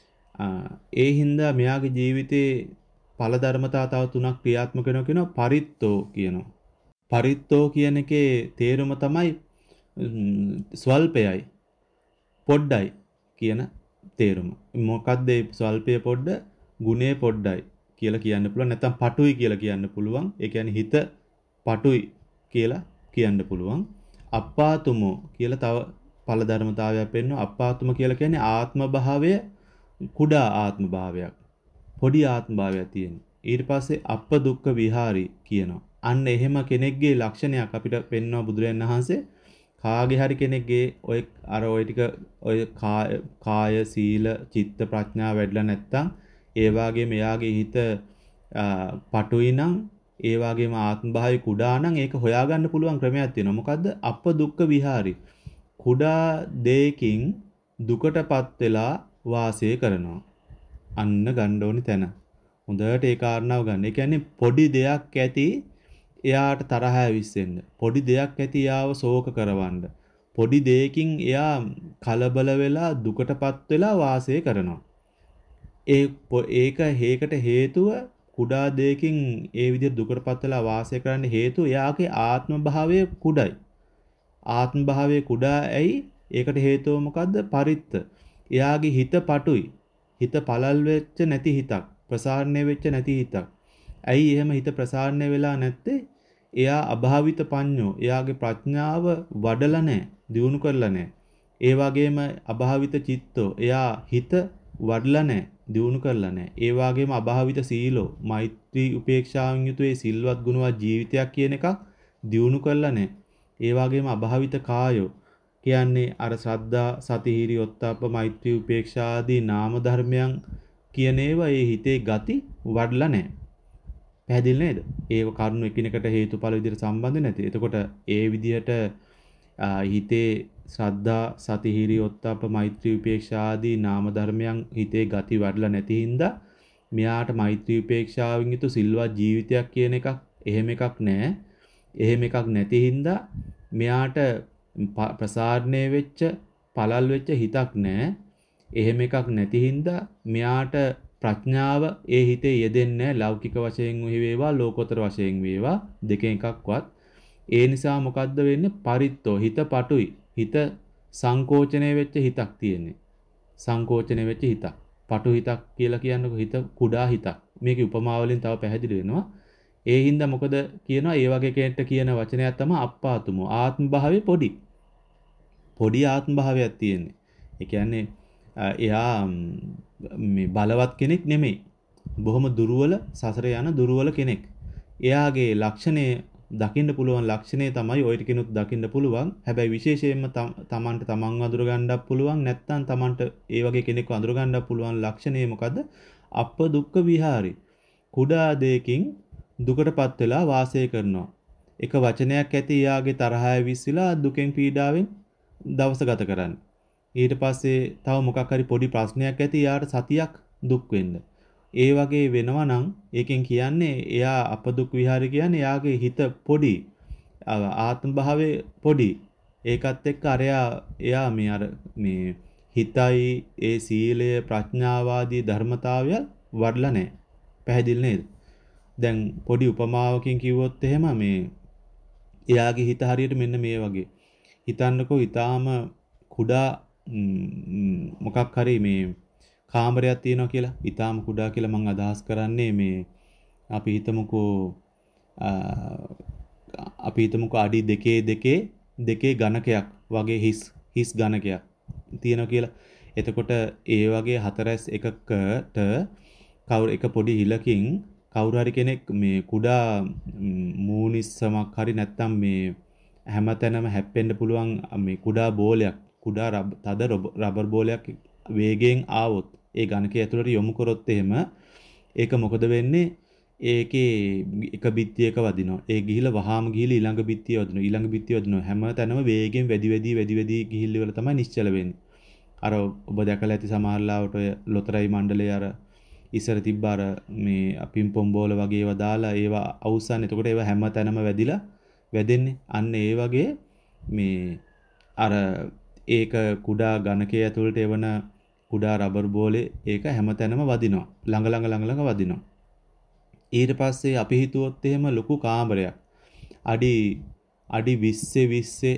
ඒ හින්දා මෙයාගේ ජීවිතේ ඵල ධර්මතා තව තුනක් ක්‍රියාත්මක වෙනවා කියනවා පරිත්තෝ කියනවා. පරිත්තෝ කියන එකේ තේරුම තමයි ස්වල්පයයි පොඩ්ඩයි කියන තේරුම. මොකක්ද මේ ස්වල්පය පොඩ්ඩ ගුණේ පොඩ්ඩයි කියලා කියන්න පුළුවන්. නැත්නම් පටුයි කියලා කියන්න පුළුවන්. ඒ කියන්නේ හිත පටුයි කියලා කියන්න පුළුවන්. අප්පාතුමෝ කියලා තව ඵල ධර්මතාවයක් පෙන්වනවා. අප්පාතුම කියලා කියන්නේ ආත්ම භාවය කුඩා ආත්ම භාවයක්. පොඩි ආත්ම භාවයක් තියෙන. ඊට පස්සේ අප්ප දුක්ඛ විහාරි කියනවා. අන්න එහෙම කෙනෙක්ගේ ලක්ෂණයක් අපිට පෙන්වනවා බුදුරජාණන් වහන්සේ. කාගේ හරි කෙනෙක්ගේ ඔය අර ඔය ටික ඔය කාය සීල චිත්ත ප්‍රඥා වැඩිලා නැත්තම් ඒ වගේම එයාගේ හිත පටුයි නම් ඒ වගේම ආත්ම භාවය කුඩා නම් ඒක හොයාගන්න පුළුවන් ක්‍රමයක් තියෙනවා. මොකද්ද? අප්ප දුක්ඛ විහාරි. කුඩා දෙයකින් දුකටපත් වෙලා වාසය කරනවා. අන්න ගන්න ඕනි තැන. හොඳට ඒ කාරණාව ගන්න. ඒ කියන්නේ පොඩි දෙයක් ඇති එයාට තරහ ඇවිස්සෙන්න. පොඩි දෙයක් ඇති එයාව ශෝක කරවන්න. පොඩි දෙයකින් එයා කලබල වෙලා දුකටපත් වෙලා වාසය කරනවා. ඒ ඒක හේකට හේතුව කුඩා දෙයකින් ඒ විදිහට දුකටපත් වෙලා වාසය කරන්න හේතුව එයාගේ ආත්ම භාවය කුඩයි. ආත්ම භාවය කුඩා ඇයි? ඒකට හේතුව මොකද්ද? පරිත්ත. එයාගේ හිත පටුයි. හිත පළල් වෙච්ච නැති හිතක්. ප්‍රසාරණය වෙච්ච නැති හිතක්. ඇයි එහෙම හිත ප්‍රසාරණය වෙලා නැත්තේ? එයා අභාවිත පඤ්ඤෝ. එයාගේ ප්‍රඥාව වඩලා නැහැ. දියුණු කරලා නැහැ. ඒ වගේම අභාවිත චිත්තෝ. එයා හිත වඩලා නැහැ. දියුණු කරලා නැහැ. ඒ වගේම අභාවිත සීලෝ. මෛත්‍රී උපේක්ෂාවෙන් යුතු ඒ සිල්වත් ගුණවත් ජීවිතයක් කියන එකක් දියුණු කරලා නැහැ. ඒ වගේම අභාවිත කායෝ කියන්නේ අර ශ්‍රද්ධා සති හිරි ඔත්තප්ප මෛත්‍රී උපේක්ෂා ආදී නාම ධර්මයන් කියන ඒවා ඒ හිතේ ගති වඩලා නැහැ. පැහැදිලි නේද? ඒක කරුණු එකිනෙකට හේතුඵල විදිහට සම්බන්ධ නැති. එතකොට ඒ විදිහට හිතේ ශ්‍රද්ධා සති හිරි ඔත්තප්ප මෛත්‍රී උපේක්ෂා ආදී නාම ධර්මයන් හිතේ ගති වඩලා නැති හින්දා මෙයාට මෛත්‍රී උපේක්ෂාවෙන් යුතු සිල්වත් ජීවිතයක් කියන එකක් එහෙම එකක් නැහැ. එහෙම එකක් නැති හින්දා මෙයාට ප්‍රසාරණය වෙච්ච පළල් වෙච්ච හිතක් නැහැ. එහෙම එකක් නැති හින්දා මෙයාට ප්‍රඥාව ඒ හිතේ යෙදෙන්නේ ලෞකික වශයෙන් වේවා ලෝකෝත්තර වශයෙන් වේවා දෙකෙන් එකක්වත්. ඒ නිසා මොකද්ද වෙන්නේ? පරිත්තෝ හිත පටුයි. හිත සංකෝචනය වෙච්ච හිතක් තියෙන්නේ. සංකෝචනය වෙච්ච හිතක්. පටු හිතක් කියලා කියන්නකො හිත කුඩා හිතක්. මේකේ උපමා වලින් තව පැහැදිලි වෙනවා. ඒ හින්දා මොකද කියනවා ඒ වගේ කෙනෙක්ට කියන වචනයක් තමයි අප්පාතුමෝ. ආත්ම භාවයේ පොඩි. පොඩි ආත්ම භාවයක් තියෙන්නේ. ඒ කියන්නේ එයා මේ බලවත් කෙනෙක් නෙමෙයි. බොහොම දුර්වල සසරේ යන දුර්වල කෙනෙක්. එයාගේ ලක්ෂණය දකින්න පුළුවන් ලක්ෂණය තමයි ඔය ටිකනොත් දකින්න පුළුවන්. හැබැයි විශේෂයෙන්ම තමන්ට තමන්ව අඳුර ගන්නත් පුළුවන් නැත්නම් තමන්ට ඒ වගේ කෙනෙක්ව අඳුර ගන්නත් පුළුවන් ලක්ෂණය මොකද්ද? අප්ප දුක්ඛ විහාරි. කුඩා දෙයකින් දුකටපත් වෙලා වාසය කරනවා. එක වචනයක් ඇති එයාගේ තරහය විශ්සිලා දුකෙන් පීඩාවෙන් දවස ගත කරන්නේ. ඊට පස්සේ තව මොකක් හරි පොඩි ප්‍රශ්නයක් ඇති එයාට සතියක් දුක් වෙන්න. ඒ වගේ වෙනවා නම් ඒකෙන් කියන්නේ එයා අපදුක් විහාරය කියන්නේ එයාගේ හිත පොඩි ආත්ම භාවයේ පොඩි. ඒකත් එක්ක අරයා එයා මේ අර මේ හිතයි ඒ සීලය ප්‍රඥාවාදී ධර්මතාවය වඩලා නැහැ. පැහැදිලි නේද? දැන් පොඩි උපමාවකින් කිව්වොත් එහෙම මේ එයාගේ හිත හරියට මෙන්න මේ වගේ. හිතන්නකෝ ඊටාම කුඩා මොකක් හරි මේ කාමරයක් තියෙනවා කියලා. ඊටාම කුඩා කියලා මම අදහස් කරන්නේ මේ අපි හිතමුකෝ අපි හිතමුකෝ අඩි දෙකේ දෙකේ දෙකේ ඝනකයක් වගේ හිස් හිස් ඝනකයක් තියෙනවා කියලා. එතකොට ඒ වගේ හතරස් එකකට කවුරු එක පොඩි හිලකින් කවුරු හරි කෙනෙක් මේ කුඩා මූනිස්සමක් හරි නැත්තම් මේ හැමතැනම හැප්පෙන්න පුළුවන් මේ කුඩා බෝලයක් කුඩා තද රබර් බෝලයක් වේගයෙන් ආවොත් ඒ ඝනකයේ ඇතුළට යොමු කරොත් එහෙම ඒක මොකද වෙන්නේ? ඒකේ එක බිත්තියක වදිනවා. ඒ ගිහිලා වහාම ගිහිලා ඊළඟ බිත්තිය වදිනවා. ඊළඟ බිත්තිය වදිනවා. හැම තැනම වේගෙන් වැඩි වැඩි වැඩි වැඩි ගිහිල්ල වල තමයි නිශ්චල වෙන්නේ. අර ඔබ දැකලා ඇති සමහරලාවට ඔය ලොතරැයි මණ්ඩලයේ අර ඉස්සර තිබ්බ අර මේ පිම්පොම් බෝල වගේ ඒවා දාලා ඒවා අවුස්සන්නේ. එතකොට ඒවා හැම තැනම වැදිලා වැදෙන්නේ. අන්න ඒ වගේ මේ අර ඒක කුඩා ඝනකයේ ඇතුළට එවන කුඩා රබර් බෝලේ ඒක හැමතැනම වදිනවා. ළඟ ළඟ ළඟ ළඟ වදිනවා. ඊට පස්සේ අපි හිතුවොත් එහෙම ලොකු කාමරයක්. අඩි අඩි විස්සේ විස්සේ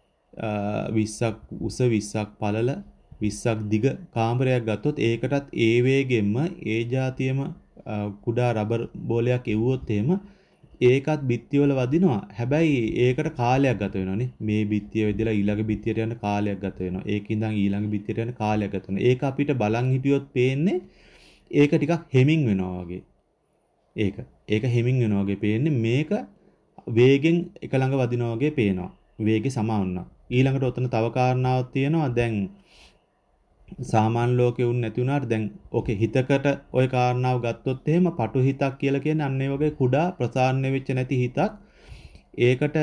විස්සක් උස විස්සක් පළල විස්සක් දිග කාමරයක් ගත්තොත් ඒකටත් ඒ වේගෙම ඒ જાතියම කුඩා රබර් බෝලයක් එවුවොත් එහෙම ඒකත් බිත්තිවල වදිනවා. හැබැයි ඒකට කාලයක් ගත වෙනවානේ. මේ බිත්තිය වෙදලා ඊළඟ බිත්තියට යන කාලයක් ගත වෙනවා. ඒකින්දන් ඊළඟ බිත්තියට යන කාලයක් ගත වෙනවා. ඒක අපිට බලන් හිටියොත් පේන්නේ ඒක ටිකක් හෙමින් වෙනවා වගේ. ඒක. ඒක හෙමින් වෙනවා වගේ පේන්නේ. මේක වේගෙන් එක ළඟ වදිනවා වගේ පේනවා. වේගෙ සමා වුණා. ඊළඟට ඔතන තව කාරණාවක් තියෙනවා. දැන් සාමාන්‍ය ලෝකේ උන් නැති වුණාට දැන් ඕකේ හිතකට ওই කාරණාව ගත්තොත් එහෙම පටු හිතක් කියලා කියන්නේ අන්න ඒ වගේ කුඩා ප්‍රසාරණය වෙච්ච නැති හිතක්. ඒකට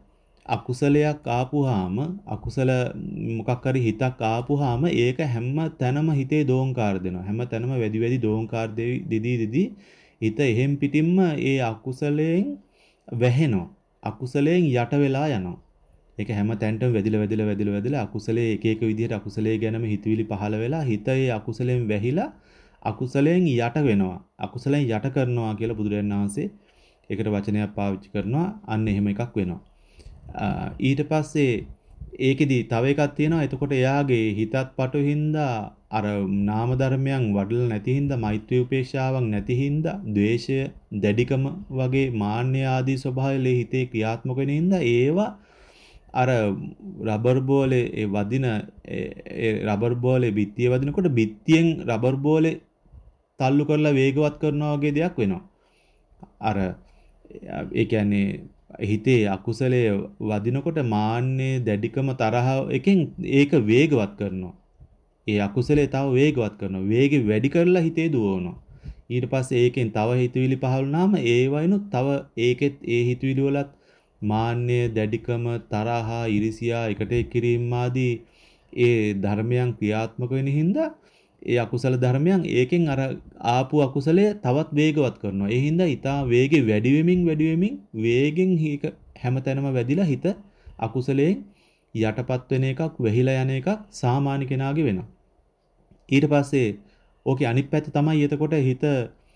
අකුසලයක් ආපුවාම අකුසල මොකක් හරි හිතක් ආපුවාම ඒක හැම තැනම හිතේ දෝංකාර දෙනවා. හැම තැනම වැඩි වැඩි දෝංකාර දෙදී දෙදී හිත එහෙම් පිටින්ම ඒ අකුසලයෙන් වැහෙනවා. අකුසලයෙන් යට වෙලා යනවා. ඒක හැම තැනටම වැදිලා වැදිලා වැදිලා වැදිලා අකුසලයේ එක එක විදිහට අකුසලයේ ගැනම හිතවිලි පහළ වෙලා හිත ඒ අකුසලයෙන් වැහිලා අකුසලයෙන් යට වෙනවා. අකුසලයෙන් යට කරනවා කියලා බුදුරජාණන් වහන්සේ ඒකට වචනයක් පාවිච්චි කරනවා. අන්න එහෙම එකක් වෙනවා. ඊට පස්සේ ඒකෙදි තව එකක් තියෙනවා. එතකොට එයාගේ හිතත් පටු හින්දා අර නාම ධර්මයන් වඩලා නැති හින්දා මෛත්‍රී උපේක්ෂාවක් නැති හින්දා ද්වේෂය දැඩිකම වගේ මාන්නය ආදී ස්වභාවයලේ හිතේ ක්‍රියාත්මක වෙන හින්දා ඒවා අර රබර් බෝලේ ඒ වදින ඒ රබර් බෝලේ බිත්තිය වදිනකොට බිත්තියෙන් රබර් බෝලේ තල්ලු කරලා වේගවත් කරනවා වගේ දෙයක් වෙනවා. අර ඒ කියන්නේ හිතේ අකුසලයේ වදිනකොට මාන්නේ දැඩිකම තරහ එකෙන් ඒක වේගවත් කරනවා. ඒ අකුසලයේ තව වේගවත් කරනවා. වේගෙ වැඩි කරලා හිතේ දුවනවා. ඊට පස්සේ ඒකෙන් තව හිතවිලි පහළ වුණාම ඒ වයින්ුත් තව ඒකෙත් ඒ හිතවිලි වලත් මාන්නය දැඩිකම තරහ ඉරිසියා එකට කිරීම ආදී ඒ ධර්මයන් ක්‍රියාත්මක වෙන හින්දා ඒ අකුසල ධර්මයන් ඒකෙන් අර ආපු අකුසලය තවත් වේගවත් කරනවා. ඒ හින්දා ඊටා වේගෙ වැඩි වෙමින් වැඩි වෙමින් වේගෙන් හික හැමතැනම වැදිලා හිත අකුසලයෙන් යටපත් වෙන එකක් වෙහිලා යන එකක් සාමාන්‍ය කෙනාගේ වෙනවා. ඊට පස්සේ ඕකේ අනිත් පැත්ත තමයි එතකොට හිත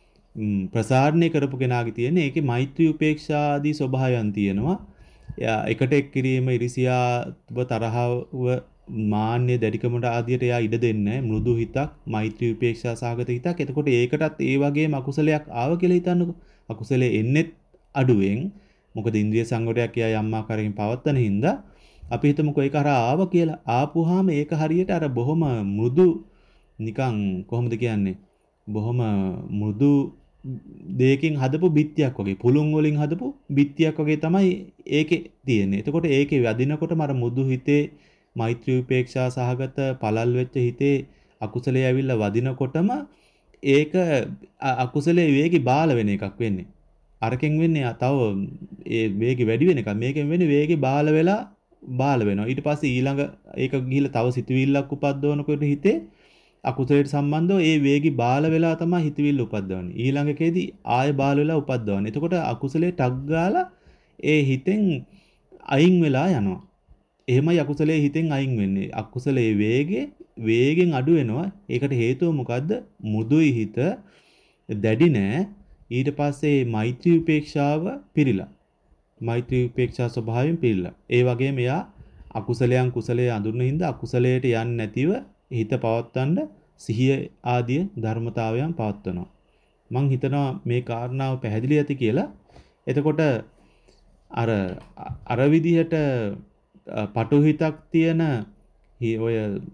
ප්‍රසාරණය කරපු කෙනාගේ තියෙන්නේ. ඒකේ මෛත්‍රී උපේක්ෂා ආදී ස්වභාවයන් තියෙනවා. එයා එකට එක් කිරීම ඉරිසියාව තරහව මාන්නේ දැඩිකමට ආදියට එයා ඉඩ දෙන්නේ මෘදු හිතක්, මෛත්‍රී උපේක්ෂා සහගත හිතක්. එතකොට ඒකටත් ඒ වගේම අකුසලයක් ආව කියලා හිතන්නකෝ. අකුසලයේ එන්නේත් අඩුවෙන්. මොකද ඉන්ද්‍රිය සංවරයක් එයා යම් ආකාරයකින් පවත්තන හින්දා අපි හිතමුකෝ ඒක අර ආව කියලා. ආපුවාම ඒක හරියට අර බොහොම මෘදු නිකන් කොහොමද කියන්නේ? බොහොම මෘදු දෙයකින් හදපු බිත්තියක් වගේ, පුළුන් වලින් හදපු බිත්තියක් වගේ තමයි ඒකේ තියෙන්නේ. එතකොට ඒකේ වදිනකොටම අර මුදු හිතේ මෛත්‍රී උපේක්ෂා සහගත පළල් වෙච්ච හිතේ අකුසලයේ ඇවිල්ලා වදිනකොටම ඒක අකුසලයේ වේගي බාල වෙන එකක් වෙන්නේ. අරකින් වෙන්නේ තව ඒ වේගي වැඩි වෙන එකක්. මේකෙන් වෙන්නේ වේගي බාල වෙලා බාල වෙනවා. ඊට පස්සේ ඊළඟ ඒක ගිහිල්ලා තව සිතුවිල්ලක් උපද්දවනකොට හිතේ අකුසලයට සම්බන්ධව ඒ වේගي බාල වෙලා තමයි හිතවිල්ල උපද්දවන්නේ. ඊළඟ එකේදී ආය බාල වෙලා උපද්දවන්නේ. එතකොට අකුසලේ ටක් ගාලා ඒ හිතෙන් අයින් වෙලා යනවා. එහෙමයි අකුසලයේ හිතෙන් අයින් වෙන්නේ. අකුසලයේ වේගේ වේගෙන් අඩු වෙනවා. ඒකට හේතුව මොකද්ද? මුදුයි හිත දැඩි නෑ. ඊට පස්සේ මෛත්‍රී උපේක්ෂාව පිරීලා. මෛත්‍රී උපේක්ෂා ස්වභාවයෙන් පිරීලා. ඒ වගේම එයා අකුසලයන් කුසලයේ අඳුරන හින්දා අකුසලයට යන්නේ නැතිව හිත පවත්වන්න සිහිය ආදී ධර්මතාවයන් පවත්වනවා. මං හිතනවා මේ කාරණාව පැහැදිලි ඇති කියලා. එතකොට අර අර විදිහට පටු හිතක් තියෙන ඔය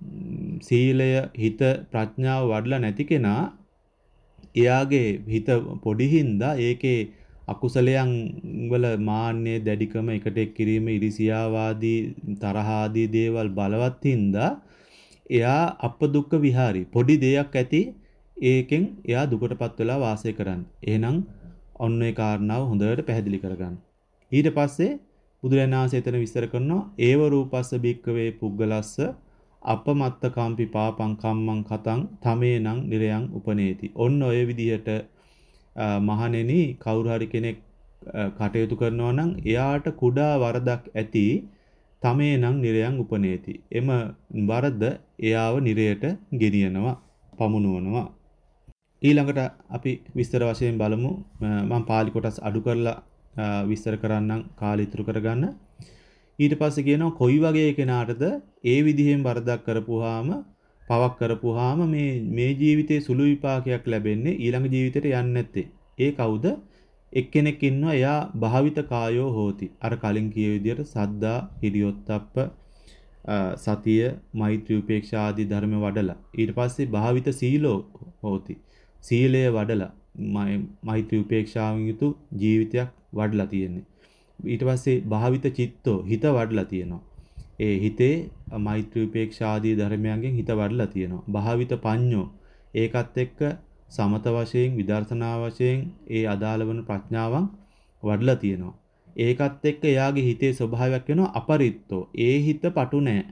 සීලය හිත ප්‍රඥාව වඩලා නැති කෙනා එයාගේ හිත පොඩි හින්දා ඒකේ අකුසලයන් වල මාන්නේ දැඩිකම එකට එක් කිරීම ඉරිසියාව ආදී තරහ ආදී දේවල් බලවත් හින්දා එයා අපදුක්ඛ විහාරී පොඩි දෙයක් ඇති ඒකෙන් එයා දුකටපත් වෙලා වාසය කරන්නේ. එහෙනම් ඔන්න ඒ කාරණාව හොඳට පැහැදිලි කරගන්න. ඊට පස්සේ බුදුරජාණන් වහන්සේ එතන විස්තර කරනවා ඒව රූපස්ස භික්කවේ පුග්ගලස්ස අපමත්ත කම්පි පාපං කම්මං කතං තමේනං නිරයන් උපනේති. ඔන්න ඔය විදිහට මහණෙනි කවුරු හරි කෙනෙක් කටයුතු කරනවා නම් එයාට කුඩා වරදක් ඇති තමේනං නිරයන් උපනේති. එම වරද එයාව නිරයට ගෙනියනවා, පමුණුවනවා. ඊළඟට අපි විස්තර වශයෙන් බලමු. මම පාලි කොටස් අඩු කරලා විස්තර කරන්නම් කාලය ඉතුරු කරගන්න. ඊට පස්සේ කියනවා කොයි වගේ කෙනාටද ඒ විදිහෙන් වරදක් කරපුවාම පවක් කරපුවාම මේ මේ ජීවිතේ සුළු විපාකයක් ලැබෙන්නේ ඊළඟ ජීවිතේට යන්නේ නැත්තේ. ඒ කවුද? එක්කෙනෙක් ඉන්නවා එයා භාවිත කායෝ හෝති. අර කලින් කිය විදිහට සද්දා, හිරියොත්ප්ප, සතිය, මෛත්‍රී උපේක්ෂා ආදී ධර්ම වඩලා. ඊට පස්සේ භාවිත සීලෝ හෝති. සීලය වඩලා මෛත්‍රී උපේක්ෂාවෙන් යුතු ජීවිතයක් වඩලා තියෙන්නේ. ඊට පස්සේ භාවිත චිත්තෝ හිත වඩලා තියෙනවා. ඒ හිතේ මෛත්‍රී උපේක්ෂා ආදී ධර්මයන්ගෙන් හිත වඩලා තියෙනවා. භාවිත පඤ්ඤෝ ඒකත් එක්ක සමත වශයෙන් විදර්ශනා වශයෙන් ඒ අදාළ වන ප්‍රඥාවන් වඩලා තියෙනවා. ඒකත් එක්ක එයාගේ හිතේ ස්වභාවයක් වෙනවා අපරිත්තෝ. ඒ හිත පටු නැහැ.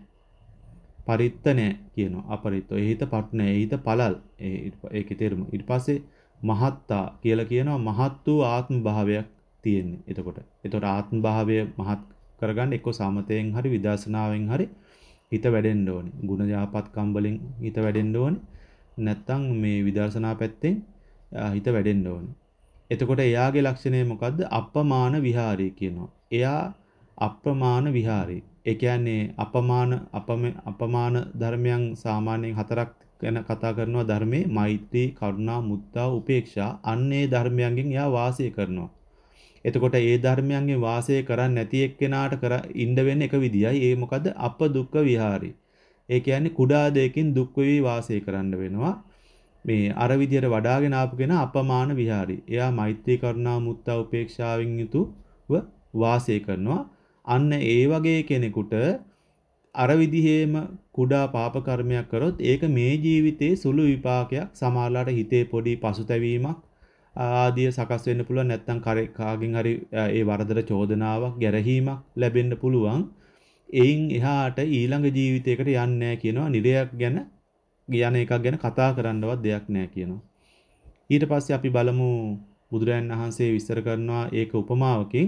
පරිත්ත නැහැ කියනවා. අපරිත්තෝ. ඒ හිත පටු නැහැ. ඒ හිත පළල්. ඒකේ තේරුම. ඊට පස්සේ මහත්තා කියලා කියනවා මහත් වූ ආත්ම භාවයක් තියෙන්නේ. එතකොට. එතකොට ආත්ම භාවය මහත් කරගන්න එක්ක සමතයෙන් හරි විදර්ශනාවෙන් හරි හිත වැඩෙන්න ඕනේ. ගුණ යහපත්කම් වලින් හිත වැඩෙන්න ඕනේ. නැත්තම් මේ විදර්ශනා පැත්තෙන් හිත වැඩෙන්න ඕනේ. එතකොට එයාගේ ලක්ෂණය මොකද්ද? අපමාන විහාරී කියනවා. එයා අප්‍රමාණ විහාරී. ඒ කියන්නේ අපමාන අපමාන ධර්මයන් සාමාන්‍යයෙන් හතරක් ගැන කතා කරනවා ධර්මයේ මෛත්‍රී, කරුණා, මුත්තා, උපේක්ෂා. අන්නේ ධර්මයන්ගෙන් එයා වාසය කරනවා. එතකොට ඒ ධර්මයන්ගෙන් වාසය කරන්නේ නැති එක්කෙනාට කර ඉන්න වෙන්නේ එක විදියයි. ඒ මොකද්ද? අප දුක්ඛ විහාරී. ඒ කියන්නේ කුඩා දෙයකින් දුක් වෙවි වාසය කරන්න වෙනවා. මේ අර විදියට වඩාගෙන ආපු කෙනා අපමාන විහාරී. එයා මෛත්‍රී, කරුණා, මුත්තා, උපේක්ෂාවෙන් යුතුව වාසය කරනවා. අන්න ඒ වගේ කෙනෙකුට අර විදිහේම කුඩා පාප කර්මයක් කරොත් ඒක මේ ජීවිතේ සුළු විපාකයක් සමාලාට හිතේ පොඩි පසුතැවීමක් ආදිය සකස් වෙන්න පුළුවන්. නැත්නම් කාගෙන් හරි ඒ වරදට චෝදනාවක් ගැරහීමක් ලැබෙන්න පුළුවන්. එයින් එහාට ඊළඟ ජීවිතයකට යන්නේ නැහැ කියනවා. නිරයක් ගැන යන එකක් ගැන කතා කරන්නවත් දෙයක් නැහැ කියනවා. ඊට පස්සේ අපි බලමු බුදුරයන් වහන්සේ විස්තර කරනවා ඒක උපමාවකින්.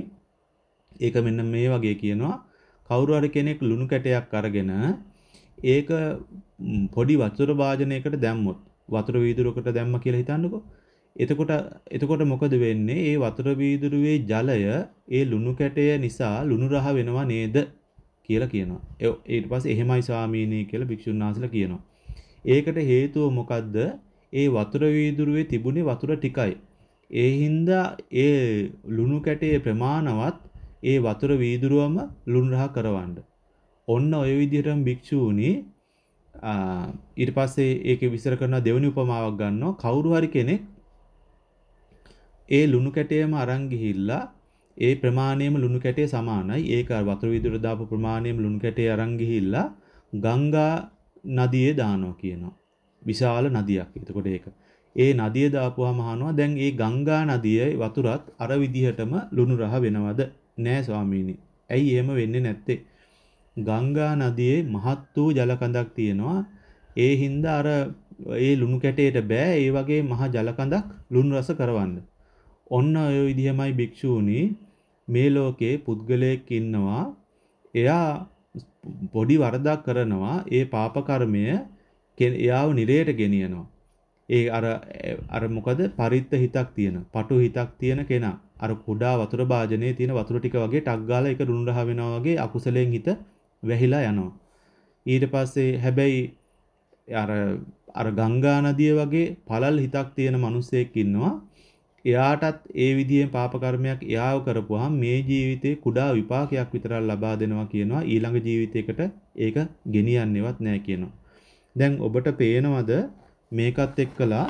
ඒක මෙන්න මේ වගේ කියනවා. කවුරු හරි කෙනෙක් ලුණු කැටයක් අරගෙන ඒක පොඩි වතුර භාජනයකට දැම්මොත් වතුර වීදුරුවකට දැම්ම කියලා හිතන්නකෝ. එතකොට එතකොට මොකද වෙන්නේ? ඒ වතුර වීදුරුවේ ජලය ඒ ලුණු කැටය නිසා ලුණු රහ වෙනව නේද? කියලා කියනවා. ඊට පස්සේ එහෙමයි ස්වාමීනි කියලා භික්ෂුන් වහන්සේලා කියනවා. ඒකට හේතුව මොකද්ද? ඒ වතුර වීදුරුවේ තිබුණේ වතුර ටිකයි. ඒ හින්දා ඒ ලුණු කැටේ ප්‍රමාණවත් ඒ වතුර වීදුරුවම ලුණු රහ කරවන්න. ඔන්න ඔය විදිහටම භික්ෂූනි ඊට පස්සේ ඒකේ විස්තර කරන දෙවෙනි උපමාවක් ගන්නවා. කවුරු හරි කෙනෙක් ඒ ලුණු කැටයම අරන් ගිහිල්ලා ඒ ප්‍රමාණයම ලුණු කැටේ සමානයි. ඒක වතුර වීදුර දාපු ප්‍රමාණයම ලුණු කැටේ අරන් ගිහිල්ලා ගංගා නදියේ දානවා කියනවා. විශාල නදියක්. එතකොට ඒක. ඒ නදිය දාපුවාම අහනවා දැන් ඒ ගංගා නදියේ වතුරත් අර විදිහටම ලුණු රහ වෙනවද? නෑ ස්වාමීනි. ඇයි එහෙම වෙන්නේ නැත්තේ? ගංගා නදියේ මහත් වූ ජල කඳක් තියෙනවා. ඒ හින්දා අර ඒ ලුණු කැටේට බෑ ඒ වගේ මහ ජල කඳක් ලුණු රස කරවන්න. ඔන්න ඔය විදිහමයි භික්ෂූනි මේ ලෝකේ පුද්ගලයෙක් ඉන්නවා. එයා පොඩි වරදක් කරනවා. ඒ පාප කර්මය එයාව නිරයට ගෙනියනවා. ඒ අර අර මොකද පරිත්ත හිතක් තියෙන, පටු හිතක් තියෙන කෙනා අර කුඩා වතුර භාජනයේ තියෙන වතුර ටික වගේ ටක් ගාලා ඒක ලුණු රහ වෙනවා වගේ අකුසලෙන් හිත වැහිලා යනවා. ඊට පස්සේ හැබැයි අර අර ගංගා නදිය වගේ පළල් හිතක් තියෙන මිනිසෙක් ඉන්නවා. එයාටත් ඒ විදිහේ පාප කර්මයක් එයාව කරපුවාම මේ ජීවිතේ කුඩා විපාකයක් විතරක් ලබා දෙනවා කියනවා. ඊළඟ ජීවිතයකට ඒක ගෙනියන්නේවත් නැහැ කියනවා. දැන් ඔබට පේනවද මේකත් එක්කලා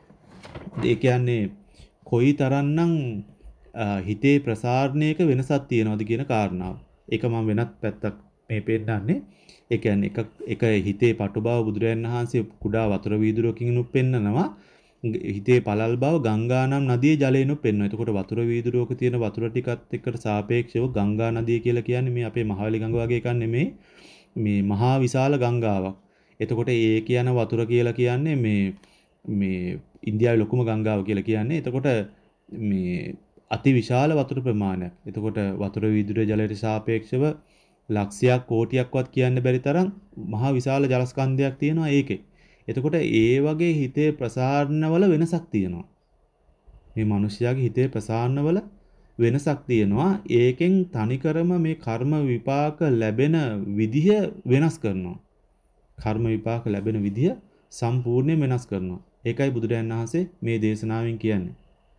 ඒ කියන්නේ කොයි තරම්නම් හිතේ ප්‍රසාරණයක වෙනසක් තියෙනවද කියන කාරණාව. ඒක මම වෙනත් පැත්තක් මේ පෙන්නන්නේ. ඒ කියන්නේ එක එක හිතේ පටු බව බුදුරයන් වහන්සේ කුඩා වතුර වීදුරකින් උත් පෙන්නනවා. හිතේ පළල් බව ගංගා නම් නදියේ ජලයෙන්ුත් පෙන්වනවා. එතකොට වතුර වීදුරුවක තියෙන වතුර ටිකත් එක්කට සාපේක්ෂව ගංගා නදිය කියලා කියන්නේ මේ අපේ මහවැලි ගඟ වගේ එකක් නෙමෙයි. මේ මහා විශාල ගංගාවක්. එතකොට ඒ කියන වතුර කියලා කියන්නේ මේ මේ ඉන්දියාවේ ලොකුම ගංගාව කියලා කියන්නේ. එතකොට මේ අති විශාල වතුර ප්‍රමාණයක්. එතකොට වතුර වීදුරුවේ ජලයට සාපේක්ෂව ලක්ෂයක් කෝටියක්වත් කියන්න බැරි තරම් මහා විශාල ජලස්කන්ධයක් තියෙනවා ඒකේ. එතකොට ඒ වගේ හිතේ ප්‍රසාරණවල වෙනසක් තියෙනවා. මේ මිනිස්යාගේ හිතේ ප්‍රසාරණවල වෙනසක් තියෙනවා. ඒකෙන් තනිකරම මේ කර්ම විපාක ලැබෙන විදිහ වෙනස් කරනවා. කර්ම විපාක ලැබෙන විදිහ සම්පූර්ණයෙන් වෙනස් කරනවා. ඒකයි බුදුරජාණන් වහන්සේ මේ දේශනාවෙන් කියන්නේ.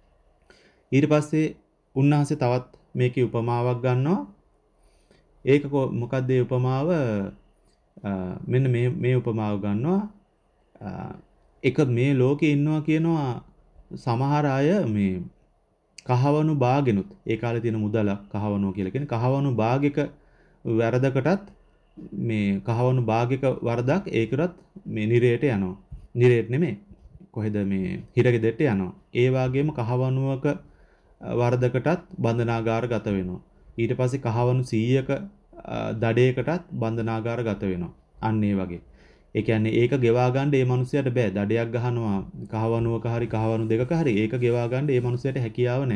ඊට පස්සේ උන්වහන්සේ තවත් මේකේ උපමාවක් ගන්නවා. ඒක මොකක්ද ඒ උපමාව? මෙන්න මේ මේ උපමාව ගන්නවා. එක මේ ලෝකේ ඉන්නවා කියනවා සමහර අය මේ කහවණු බාගෙනුත් ඒ කාලේ තියෙන මුදලක් කහවණුව කියලා කියන්නේ කහවණු බාගෙක වැරදකටත් මේ කහවණු බාගෙක වරදක් ඒකටත් මේ නිරයට යනවා. නිරයට නෙමෙයි. කොහෙද මේ හිරගෙදරට යනවා. ඒ වගේම කහවණුවක වරදකටත් බන්ධනාගාර ගත වෙනවා. ඊට පස්සේ කහවණු සීයක දඩයකටත් බන්ධනාගාර ගත වෙනවා. අන්න ඒ වගේ. ඒ කියන්නේ ඒක ගෙවා ගන්න මේ මිනිහයාට බෑ. දඩයක් ගහනවා කහවණුවක හරි කහවණු දෙකක හරි ඒක ගෙවා ගන්න මේ මිනිහයාට හැකියාව නැහැ.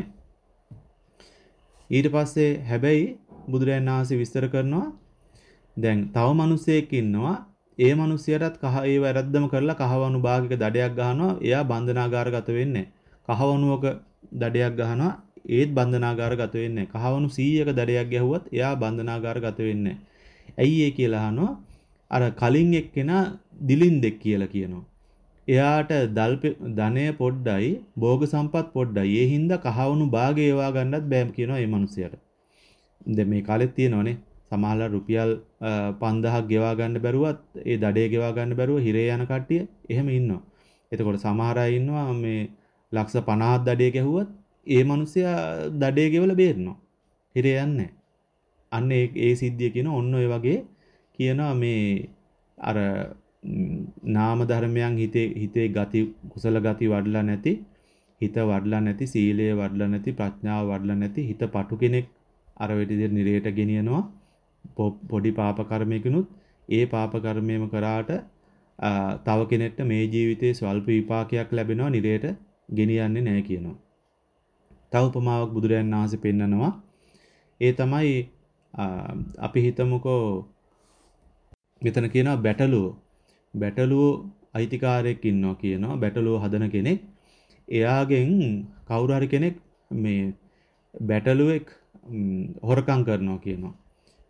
ඊට පස්සේ හැබැයි බුදුරජාණන් වහන්සේ විස්තර කරනවා දැන් තව මිනිහෙක් ඉන්නවා. ඒ මිනිහයාටත් කහ ඒ වැරද්දම කරලා කහවණු භාගයක දඩයක් ගහනවා. එයා බන්ධනාගාරගත වෙන්නේ නැහැ. කහවණුවක දඩයක් ගහනවා. ඒත් බන්ධනාගාරගත වෙන්නේ නැහැ. කහවණු සීයක දඩයක් ගැහුවත් එයා බන්ධනාගාරගත වෙන්නේ නැහැ. ඇයි ඒ කියලා අහනවා. අර කලින් එක්කෙනා දිලින්දෙක් කියලා කියනවා. එයාට ධනය පොඩ්ඩයි, භෝග සම්පත් පොඩ්ඩයි. ඒ හින්දා කහවණු භාගය ඒවා ගන්නත් බෑ කියනවා මේ මිනිහයාට. දැන් මේ කාලෙත් තියෙනවනේ. සමහරවල් රුපියල් පන්දහක් ගෙවා ගන්න බැරුවත් ඒ දඩේ ගෙවා ගන්න බැරුව හිරේ යන කට්ටිය එහෙම ඉන්නවා. එතකොට සමහර අය ඉන්නවා මේ ලක්ෂ පනහක් දඩේ ගැහුවත් ඒ මිනිහයා දඩේ ගෙවලා බේරනවා. හිරේ යන්නේ අන්න ඒ ඒ සිද්ධිය කියන ඔන්න ඔය වගේ කියනවා මේ අර නාම ධර්මයන් හිතේ හිතේ ගති කුසල ගති වඩලා නැති හිත වඩලා නැති සීලය වඩලා නැති ප්‍රඥාව වඩලා නැති හිත පටු කෙනෙක් අර විදිහට නිරේට ගෙනියනවා පොඩි පාප කර්මයකිනුත් ඒ පාප කර්මයම කරාට තව කෙනෙක්ට මේ ජීවිතේ ස්වල්ප විපාකයක් ලැබෙනවා නිරේට ගෙනියන්නේ නැහැ කියනවා. තව උපමාවක් බුදුරයන් වහන්සේ පෙන්නනවා. ඒ තමයි අපි හිතමුකෝ මෙතන කියනවා බැටළුව. බැටළුව අයිතිකාරයෙක් ඉන්නවා කියනවා. බැටළුව හදන කෙනෙක්. එයාගෙන් කවුරු හරි කෙනෙක් මේ බැටළුවෙක් හොරකම් කරනවා කියනවා.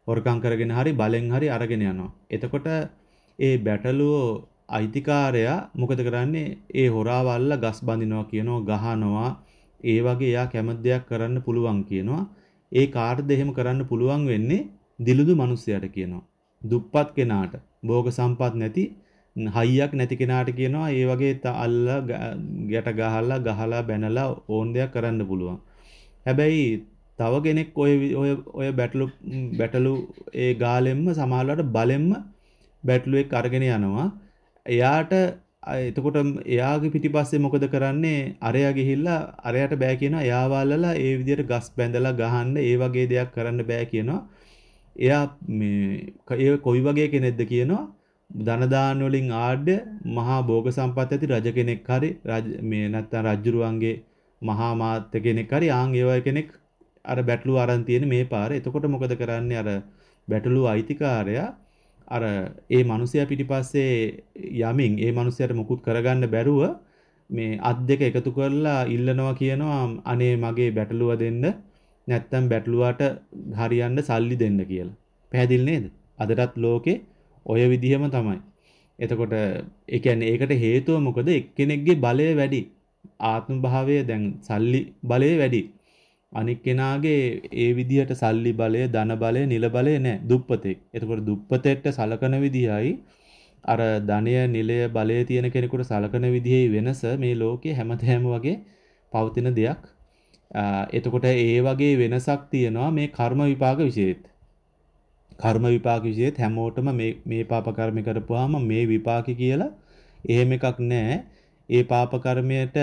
හොරකම් කරගෙන හරි බලෙන් හරි අරගෙන යනවා. එතකොට ඒ බැටළුව අයිතිකාරයා මොකද කරන්නේ? ඒ හොරාවල්ල ගස් බඳිනවා කියනවා, ගහනවා. ඒ වගේ එයා කැමති දෙයක් කරන්න පුළුවන් කියනවා. ඒ කාටද එහෙම කරන්න පුළුවන් වෙන්නේ? දිලුදු මිනිස්සයාට කියනවා. දුප්පත් කෙනාට, භෝග සම්පත් නැති හයියක් නැති කෙනාට කියනවා ඒ වගේ අල්ල ගැට ගහලා ගහලා බැනලා ඕන් දෙයක් කරන්න පුළුවන්. හැබැයි තව කෙනෙක් ඔය ඔය ඔය බැටළු බැටළු ඒ ගාලෙම්ම සමහරවිට බලෙන්ම බැටළුවෙක් අරගෙන යනවා. එයාට එතකොට එයාගේ පිටිපස්සේ මොකද කරන්නේ? අරයා ගිහිල්ලා අරයාට බෑ කියනවා. එයා වල්ලලා ඒ විදිහට ගස් බැඳලා ගහන්න ඒ වගේ දෙයක් කරන්න බෑ කියනවා. එයා මේ ඒ කොයි වගේ කෙනෙක්ද කියනවා? ධන දාන වලින් ආඩ්‍ය මහා භෝග සම්පත් ඇති රජ කෙනෙක් හරි මේ නැත්තම් රජුරුවන්ගේ මහා මාත්‍ය කෙනෙක් හරි ආන් ඒ වගේ කෙනෙක් අර බැටළුව අරන් තියෙන මේ පාරේ. එතකොට මොකද කරන්නේ? අර බැටළුව අයිතිකාරයා අර ඒ මිනිසයා පිටිපස්සේ යමින් ඒ මිනිසයාට මුකුත් කරගන්න බැරුව මේ අත් දෙක එකතු කරලා ඉල්ලනවා කියනවා අනේ මගේ බැටළුව දෙන්න නැත්තම් බැටළුවාට හරියන්න සල්ලි දෙන්න කියලා. පැහැදිලි නේද? අදටත් ලෝකේ ඔය විදිහම තමයි. එතකොට ඒ කියන්නේ ඒකට හේතුව මොකද? එක්කෙනෙක්ගේ බලය වැඩි. ආත්ම භාවය දැන් සල්ලි බලය වැඩි. අනික් කෙනාගේ ඒ විදිහට සල්ලි බලය, ධන බලය, නිල බලය නැහැ. දුප්පතෙක්. එතකොට දුප්පතෙක්ට සලකන විදිහයි අර ධනය, නිලය, බලය තියෙන කෙනෙකුට සලකන විදිහේ වෙනස මේ ලෝකේ හැමතැනම වගේ පවතින දෙයක්. එතකොට ඒ වගේ වෙනසක් තියෙනවා මේ කර්ම විපාක විශේෂෙත්. කර්ම විපාක විශේෂෙත් හැමෝටම මේ මේ පාප කර්ම කරපුවාම මේ විපාක කියලා එහෙම එකක් නැහැ. ඒ පාප කර්මයට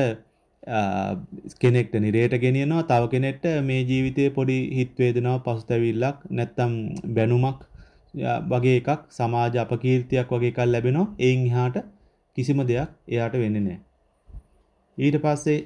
කෙනෙක්ට නිරේට ගෙනියනවා, තව කෙනෙක්ට මේ ජීවිතයේ පොඩි හිත් වේදනාවක්, පසුතැවිල්ලක් නැත්තම් බැනුමක් වගේ එකක්, සමාජ අපකීර්තියක් වගේ එකක් ලැබෙනවා. එයින් එහාට කිසිම දෙයක් එයාට වෙන්නේ නැහැ. ඊට පස්සේ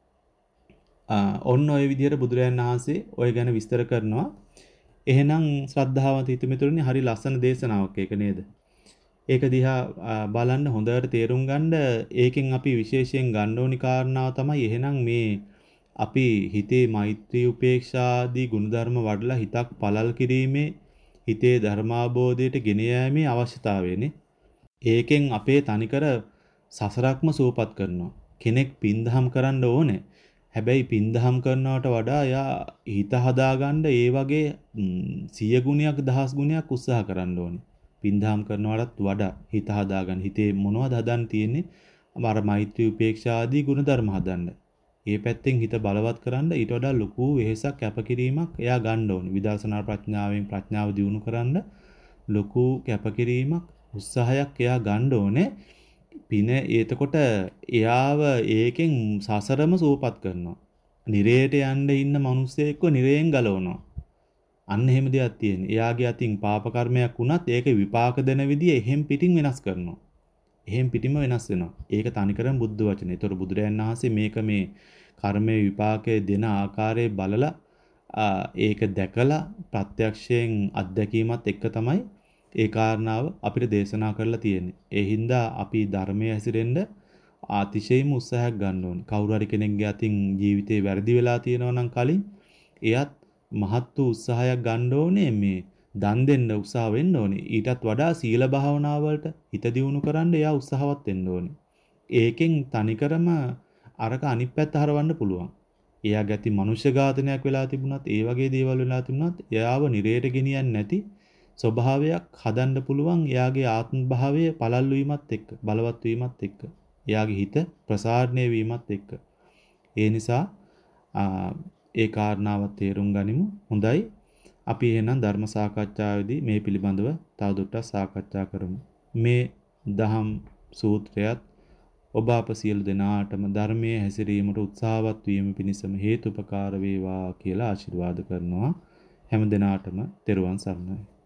ඔන්න ඔය විදිහට බුදුරජාණන් වහන්සේ ඔය ගැන විස්තර කරනවා. එහෙනම් ශ්‍රද්ධාවන්ත හිතමිතුරනි හරි ලස්සන දේශනාවක් ඒක නේද? ඒක දිහා බලන්න හොඳට තේරුම් ගන්න ඒකෙන් අපි විශේෂයෙන් ගන්න ඕනි කාරණාව තමයි එහෙනම් මේ අපි හිතේ මෛත්‍රී උපේක්ෂාදී ගුණධර්ම වඩලා හිතක් පළල් කිරීමේ හිතේ ධර්මාබෝධයට ගෙන යාමේ අවශ්‍යතාවයනේ. ඒකෙන් අපේ තනිකර සසරක්ම සූපත් කරනවා. කෙනෙක් පින්දහම් කරන්න ඕනේ. හැබැයි පින්දහම් කරනවට වඩා එයා හිත හදාගන්න ඒ වගේ සිය ගුණයක් දහස් ගුණයක් උත්සාහ කරන්න ඕනේ. පින්දහම් කරනවටත් වඩා හිත හදාගන්න. හිතේ මොනවද හදන්න තියෙන්නේ? අර මෛත්‍රී උපේක්ෂා ආදී ගුණධර්ම හදන්න. ඒ පැත්තෙන් හිත බලවත් කරන්න ඊට වඩා ලොකු වෙහෙසක් කැපකිරීමක් එයා ගන්න ඕනේ. විදර්ශනා ප්‍රඥාවෙන් ප්‍රඥාව දියුණු කරන්න ලොකු කැපකිරීමක් උත්සාහයක් එයා ගන්න ඕනේ. පින එතකොට එයාව ඒකෙන් සසරම සූපත් කරනවා. නිරේට යන්න ඉන්න මිනිස්සෙක්ව නිරයෙන් ගලවනවා. අන්න එහෙම දෙයක් තියෙන. එයාගේ අතින් පාප කර්මයක් වුණත් ඒක විපාක දෙන විදිය එහෙම් පිටින් වෙනස් කරනවා. එහෙම් පිටින්ම වෙනස් වෙනවා. ඒක තනිකරම බුද්ධ වචනේ. ඒතර බුදුරයන් වහන්සේ මේක මේ කර්මයේ විපාකයේ දෙන ආකාරය බලලා ඒක දැකලා ප්‍රත්‍යක්ෂයෙන් අත්දැකීමත් එක්ක තමයි ඒ කාරණාව අපිට දේශනා කරලා තියෙන්නේ. ඒ හින්දා අපි ධර්මයේ හැසිරෙන්න අතිශයින්ම උත්සාහයක් ගන්න ඕනේ. කවුරු හරි කෙනෙක්ගේ අතින් ජීවිතේ වැරදි වෙලා තියෙනවා නම් කලින් එයත් මහත් වූ උත්සාහයක් ගන්න ඕනේ මේ දන් දෙන්න උත්සාහ වෙන්න ඕනේ. ඊටත් වඩා සීල භාවනා වලට හිත දියුණු කරන්න එයා උත්සාහවත් වෙන්න ඕනේ. ඒකෙන් තනිකරම අරක අනිත් පැත්ත හරවන්න පුළුවන්. එයා ගැති මනුෂ්‍ය ඝාතනයක් වෙලා තිබුණත් ඒ වගේ දේවල් වෙලා තිබුණත් එයාව නිරේට ගෙනියන්නේ නැති ස්වභාවයක් හදන්න පුළුවන්. එයාගේ ආත්ම භාවය පළල් වීමත් එක්ක, බලවත් වීමත් එක්ක, එයාගේ හිත ප්‍රසාරණය වීමත් එක්ක. ඒ නිසා ඒ කාරණාවත් තේරුම් ගනිමු. හොඳයි. අපි එහෙනම් ධර්ම සාකච්ඡාවේදී මේ පිළිබඳව තවදුරටත් සාකච්ඡා කරමු. මේ දහම් සූත්‍රයත් ඔබ අප සියලු දෙනාටම ධර්මයේ හැසිරීමට උත්සාහවත් වීම පිණිසම හේතුපකාර වේවා කියලා ආශිර්වාද කරනවා. හැම දිනාටම තෙරුවන් සරණයි.